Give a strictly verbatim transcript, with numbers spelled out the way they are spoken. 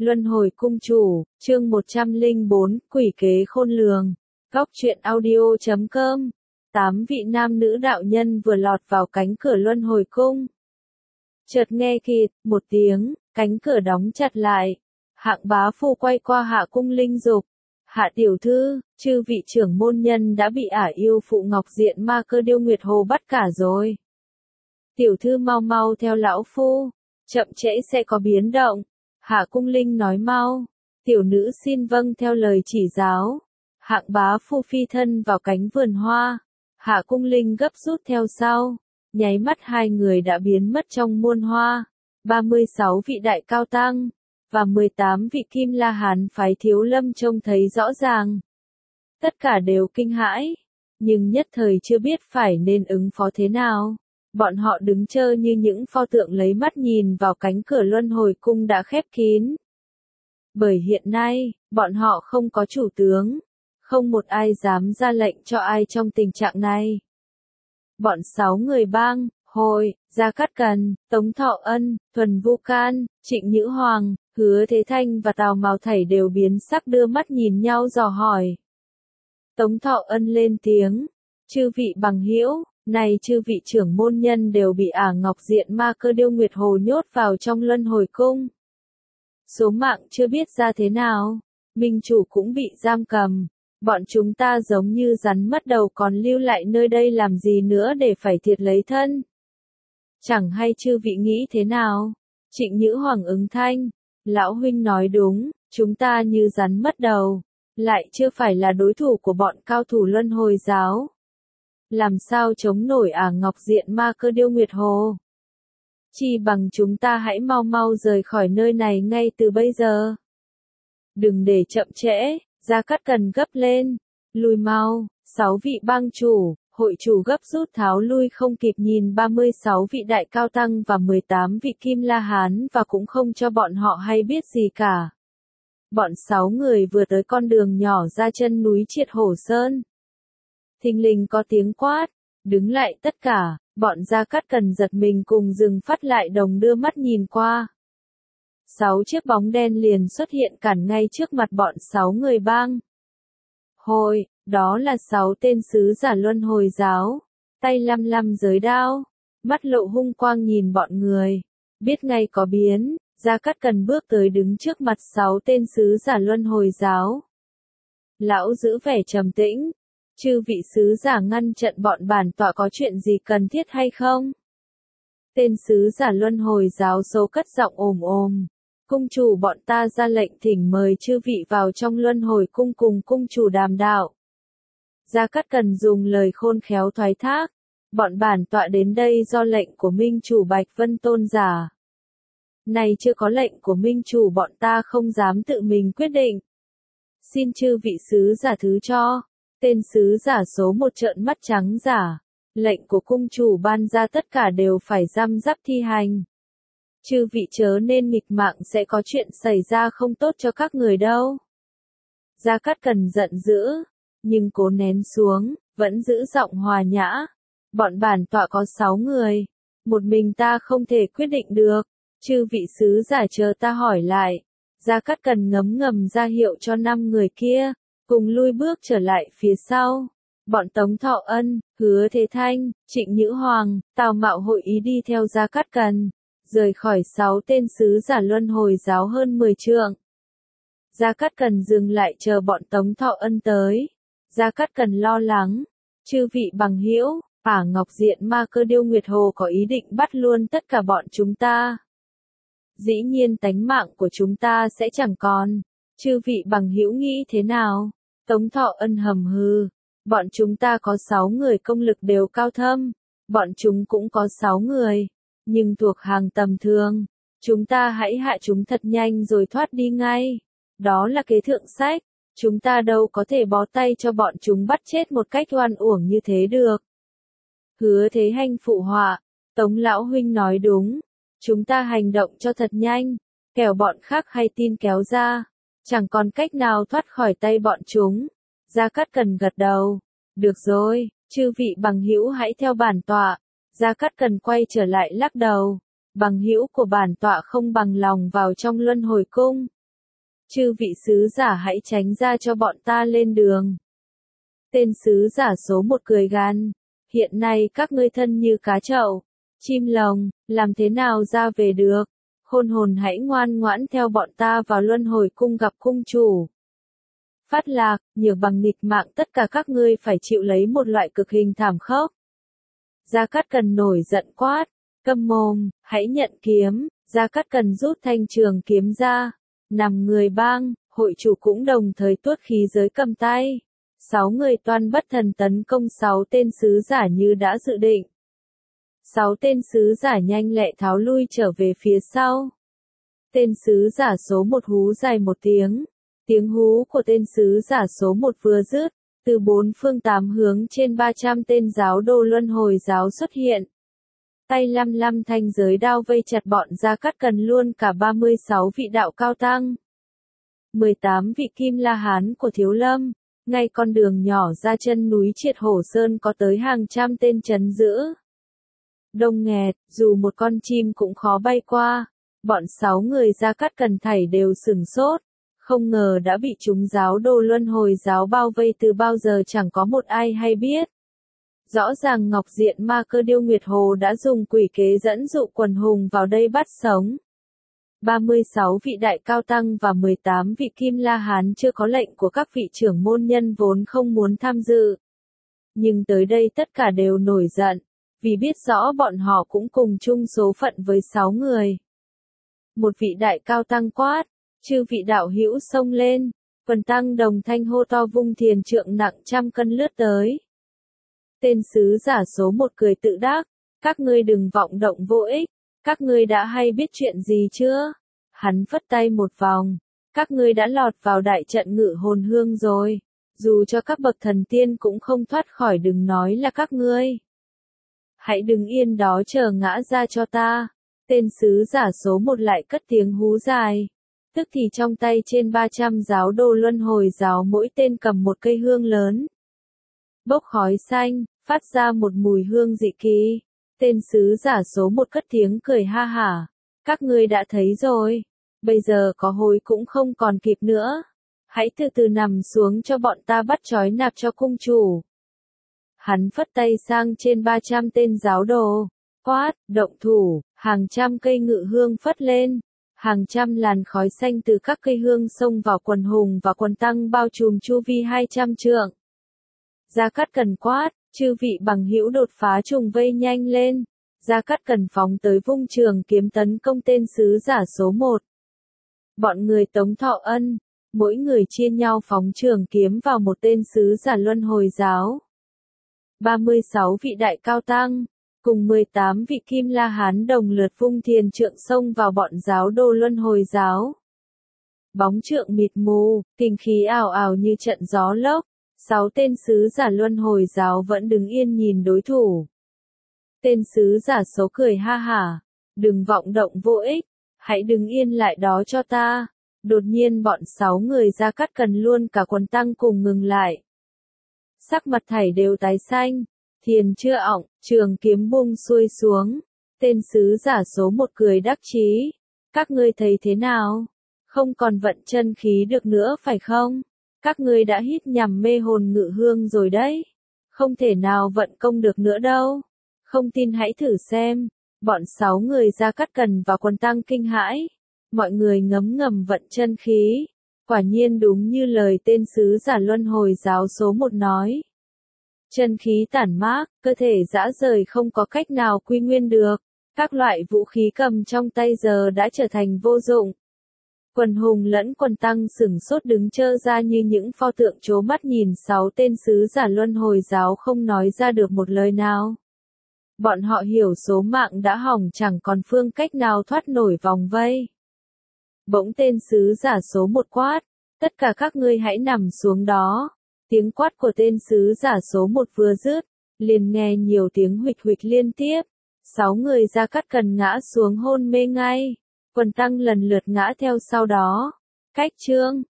Luân hồi cung chủ, chương một trăm lẻ bốn, quỷ kế khôn lường. Góc truyện audio chấm com. Tám vị nam nữ đạo nhân vừa lọt vào cánh cửa luân hồi cung. Chợt nghe kịt, một tiếng, cánh cửa đóng chặt lại. Hạng bá phu quay qua Hạ Cung Linh dục. Hạ tiểu thư, chư vị trưởng môn nhân đã bị ả yêu phụ Ngọc Diện Ma Cơ Điêu Nguyệt Hồ bắt cả rồi. Tiểu thư mau mau theo lão phu, chậm trễ sẽ có biến động. Hạ Cung Linh nói mau, tiểu nữ xin vâng theo lời chỉ giáo. Hạng bá phu phi thân vào cánh vườn hoa, Hạ Cung Linh gấp rút theo sau, nháy mắt hai người đã biến mất trong muôn hoa. ba mươi sáu vị đại cao tăng, và mười tám vị Kim La Hán phái thiếu lâm trông thấy rõ ràng. Tất cả đều kinh hãi, nhưng nhất thời chưa biết phải nên ứng phó thế nào. Bọn họ đứng chơ như những pho tượng lấy mắt nhìn vào cánh cửa luân hồi cung đã khép kín. Bởi hiện nay, bọn họ không có chủ tướng, không một ai dám ra lệnh cho ai trong tình trạng này. Bọn sáu người bang, Hội, Gia Cát Cần, Tống Thọ Ân, Thuần Vu Can, Trịnh Nhữ Hoàng, Hứa Thế Thanh và Tào Mào Thảy đều biến sắc đưa mắt nhìn nhau dò hỏi. Tống Thọ Ân lên tiếng, chư vị bằng hữu, này chư vị trưởng môn nhân đều bị ả Ngọc Diện Ma Cơ Điêu Nguyệt Hồ nhốt vào trong luân hồi cung. Số mạng chưa biết ra thế nào, minh chủ cũng bị giam cầm, bọn chúng ta giống như rắn mất đầu còn lưu lại nơi đây làm gì nữa để phải thiệt lấy thân. Chẳng hay chư vị nghĩ thế nào? Trịnh Nhữ Hoàng ứng thanh, lão huynh nói đúng, chúng ta như rắn mất đầu, lại chưa phải là đối thủ của bọn cao thủ luân hồi giáo. Làm sao chống nổi ả Ngọc Diện Ma Cơ Điêu Nguyệt Hồ? Chi bằng chúng ta hãy mau mau rời khỏi nơi này ngay từ bây giờ. Đừng để chậm trễ, Gia Cát Cần gấp lên, lùi mau. Sáu vị bang chủ, hội chủ gấp rút tháo lui không kịp nhìn ba mươi sáu vị đại cao tăng và mười tám vị Kim La Hán và cũng không cho bọn họ hay biết gì cả. Bọn sáu người vừa tới con đường nhỏ ra chân núi Triệt Hổ Sơn. Thình lình có tiếng quát, đứng lại tất cả, bọn Gia Cát Cần giật mình cùng dừng phát lại đồng đưa mắt nhìn qua. Sáu chiếc bóng đen liền xuất hiện cản ngay trước mặt bọn sáu người bang. Hội, đó là sáu tên sứ giả luân hồi giáo, tay lăm lăm giới đao, mắt lộ hung quang nhìn bọn người, biết ngay có biến, Gia Cát Cần bước tới đứng trước mặt sáu tên sứ giả luân hồi giáo. Lão giữ vẻ trầm tĩnh. Chư vị sứ giả ngăn trận bọn bản tọa có chuyện gì cần thiết hay không? Tên sứ giả luân hồi giáo số cất giọng ồm ồm. Cung chủ bọn ta ra lệnh thỉnh mời chư vị vào trong luân hồi cung cùng cung chủ đàm đạo. Gia Cát Cần dùng lời khôn khéo thoái thác. Bọn bản tọa đến đây do lệnh của minh chủ Bạch Vân Tôn giả. Này chưa có lệnh của minh chủ bọn ta không dám tự mình quyết định. Xin chư vị sứ giả thứ cho. Tên sứ giả số một trợn mắt trắng giả, lệnh của cung chủ ban ra tất cả đều phải răm rắp thi hành. Chư vị chớ nên nghịch mạng sẽ có chuyện xảy ra không tốt cho các người đâu. Gia Cát Cần giận dữ, nhưng cố nén xuống, vẫn giữ giọng hòa nhã. Bọn bản tọa có sáu người, một mình ta không thể quyết định được, chư vị sứ giả chờ ta hỏi lại. Gia Cát Cần ngấm ngầm ra hiệu cho năm người kia. Cùng lui bước trở lại phía sau. Bọn Tống Thọ Ân, Hứa Thế Thanh, Trịnh Nhữ Hoàng, Tào Mạo hội ý đi theo Gia Cát Cần, rời khỏi sáu tên sứ giả luân hồi giáo hơn mười trượng. Gia Cát Cần dừng lại chờ bọn Tống Thọ Ân tới. Gia Cát Cần lo lắng, chư vị bằng hữu, ả Ngọc Diện Ma Cơ Điêu Nguyệt Hồ có ý định bắt luôn tất cả bọn chúng ta. Dĩ nhiên tánh mạng của chúng ta sẽ chẳng còn. Chư vị bằng hữu nghĩ thế nào? Tống Thọ Ân hầm hừ, bọn chúng ta có sáu người công lực đều cao thâm, bọn chúng cũng có sáu người, nhưng thuộc hàng tầm thường, chúng ta hãy hạ chúng thật nhanh rồi thoát đi ngay, đó là kế thượng sách, chúng ta đâu có thể bó tay cho bọn chúng bắt chết một cách oan uổng như thế được. Hứa Thế Hành phụ họa, Tống lão huynh nói đúng, chúng ta hành động cho thật nhanh, kẻo bọn khác hay tin kéo ra. Chẳng còn cách nào thoát khỏi tay bọn chúng. Gia Cát Cần gật đầu. Được rồi, chư vị bằng hữu hãy theo bản tọa. Gia Cát Cần quay trở lại lắc đầu. Bằng hữu của bản tọa không bằng lòng vào trong luân hồi cung. Chư vị sứ giả hãy tránh ra cho bọn ta lên đường. Tên sứ giả số một cười gan. Hiện nay các ngươi thân như cá chậu, chim lồng, làm thế nào ra về được? Khôn hồn hãy ngoan ngoãn theo bọn ta vào luân hồi cung gặp cung chủ. Phát Lạc, nhược bằng nghịch mạng tất cả các ngươi phải chịu lấy một loại cực hình thảm khốc. Gia Cát Cần nổi giận quát, câm mồm, hãy nhận kiếm. Gia Cát Cần rút thanh trường kiếm ra, nằm người bang, hội chủ cũng đồng thời tuốt khí giới cầm tay. Sáu người toan bất thần tấn công sáu tên sứ giả như đã dự định. Sáu tên sứ giả nhanh lẹ tháo lui trở về phía sau. Tên sứ giả số một hú dài một tiếng. Tiếng hú của tên sứ giả số một vừa dứt, từ bốn phương tám hướng trên ba trăm tên giáo đồ luân hồi giáo xuất hiện. Tay lăm lăm thanh giới đao vây chặt bọn Gia Cát Cần luôn cả ba mươi sáu vị đạo cao tăng. mười tám vị Kim La Hán của Thiếu Lâm, ngay con đường nhỏ ra chân núi Triệt Hổ Sơn có tới hàng trăm tên trấn giữ. Đông nghẹt, dù một con chim cũng khó bay qua, bọn sáu người Gia Cát Cần thảy đều sửng sốt, không ngờ đã bị chúng giáo đồ luân hồi giáo bao vây từ bao giờ chẳng có một ai hay biết. Rõ ràng Ngọc Diện Ma Cơ Điêu Nguyệt Hồ đã dùng quỷ kế dẫn dụ quần hùng vào đây bắt sống. ba mươi sáu vị đại cao tăng và mười tám vị Kim La Hán chưa có lệnh của các vị trưởng môn nhân vốn không muốn tham dự. Nhưng tới đây tất cả đều nổi giận, vì biết rõ bọn họ cũng cùng chung số phận với sáu người. Một vị đại cao tăng quát, chư vị đạo hữu xông lên, quần tăng đồng thanh hô to vung thiền trượng nặng trăm cân lướt tới. Tên sứ giả số một cười tự đắc, các ngươi đừng vọng động vô ích, các ngươi đã hay biết chuyện gì chưa? Hắn phất tay một vòng, các ngươi đã lọt vào đại trận ngự hồn hương rồi, dù cho các bậc thần tiên cũng không thoát khỏi, đừng nói là các ngươi. Hãy đứng yên đó chờ ngã ra cho ta. Tên sứ giả số một lại cất tiếng hú dài. Tức thì trong tay trên ba trăm giáo đồ luân hồi giáo mỗi tên cầm một cây hương lớn. Bốc khói xanh, phát ra một mùi hương dị kỳ. Tên sứ giả số một cất tiếng cười ha hả. Các ngươi đã thấy rồi. Bây giờ có hối cũng không còn kịp nữa. Hãy từ từ nằm xuống cho bọn ta bắt trói nạp cho cung chủ. Hắn phất tay sang trên ba trăm tên giáo đồ. Quát, động thủ, hàng trăm cây ngự hương phất lên. Hàng trăm làn khói xanh từ các cây hương xông vào quần hùng và quần tăng bao trùm chu vi hai trăm trượng. Gia Cát Cần quát, chư vị bằng hữu đột phá trùng vây nhanh lên. Gia Cát Cần phóng tới vung trường kiếm tấn công tên sứ giả số một. Bọn người Tống Thọ Ân, mỗi người chia nhau phóng trường kiếm vào một tên sứ giả luân hồi giáo. ba mươi sáu vị đại cao tăng, cùng mười tám vị Kim La Hán đồng lượt vung thiền trượng xông vào bọn giáo đồ luân hồi giáo. Bóng trượng mịt mù, kình khí ào ào như trận gió lốc, sáu tên sứ giả luân hồi giáo vẫn đứng yên nhìn đối thủ. Tên sứ giả xấu cười ha hả, đừng vọng động vô ích, hãy đứng yên lại đó cho ta. Đột nhiên bọn sáu người Gia Cát Cần luôn cả quần tăng cùng ngừng lại. Sắc mặt thảy đều tái xanh, thiền chưa ỏng, trường kiếm buông xuôi xuống. Tên sứ giả số một cười đắc chí. Các ngươi thấy thế nào? Không còn vận chân khí được nữa phải không? Các ngươi đã hít nhằm mê hồn ngự hương rồi đấy. Không thể nào vận công được nữa đâu. Không tin hãy thử xem. Bọn sáu người Gia Cát Cần và quần tăng kinh hãi. Mọi người ngấm ngầm vận chân khí. Quả nhiên đúng như lời tên sứ giả luân hồi giáo số một nói. Chân khí tản mát, cơ thể rã rời không có cách nào quy nguyên được. Các loại vũ khí cầm trong tay giờ đã trở thành vô dụng. Quần hùng lẫn quần tăng sửng sốt đứng trơ ra như những pho tượng trố mắt nhìn sáu tên sứ giả luân hồi giáo không nói ra được một lời nào. Bọn họ hiểu số mạng đã hỏng, chẳng còn phương cách nào thoát nổi vòng vây. Bỗng tên sứ giả số một quát, tất cả các ngươi hãy nằm xuống đó. Tiếng quát của tên sứ giả số một vừa dứt, liền nghe nhiều tiếng huỵch huỵch liên tiếp. Sáu người Gia Cát Cần ngã xuống hôn mê ngay. Quần tăng lần lượt ngã theo sau đó. Cách chương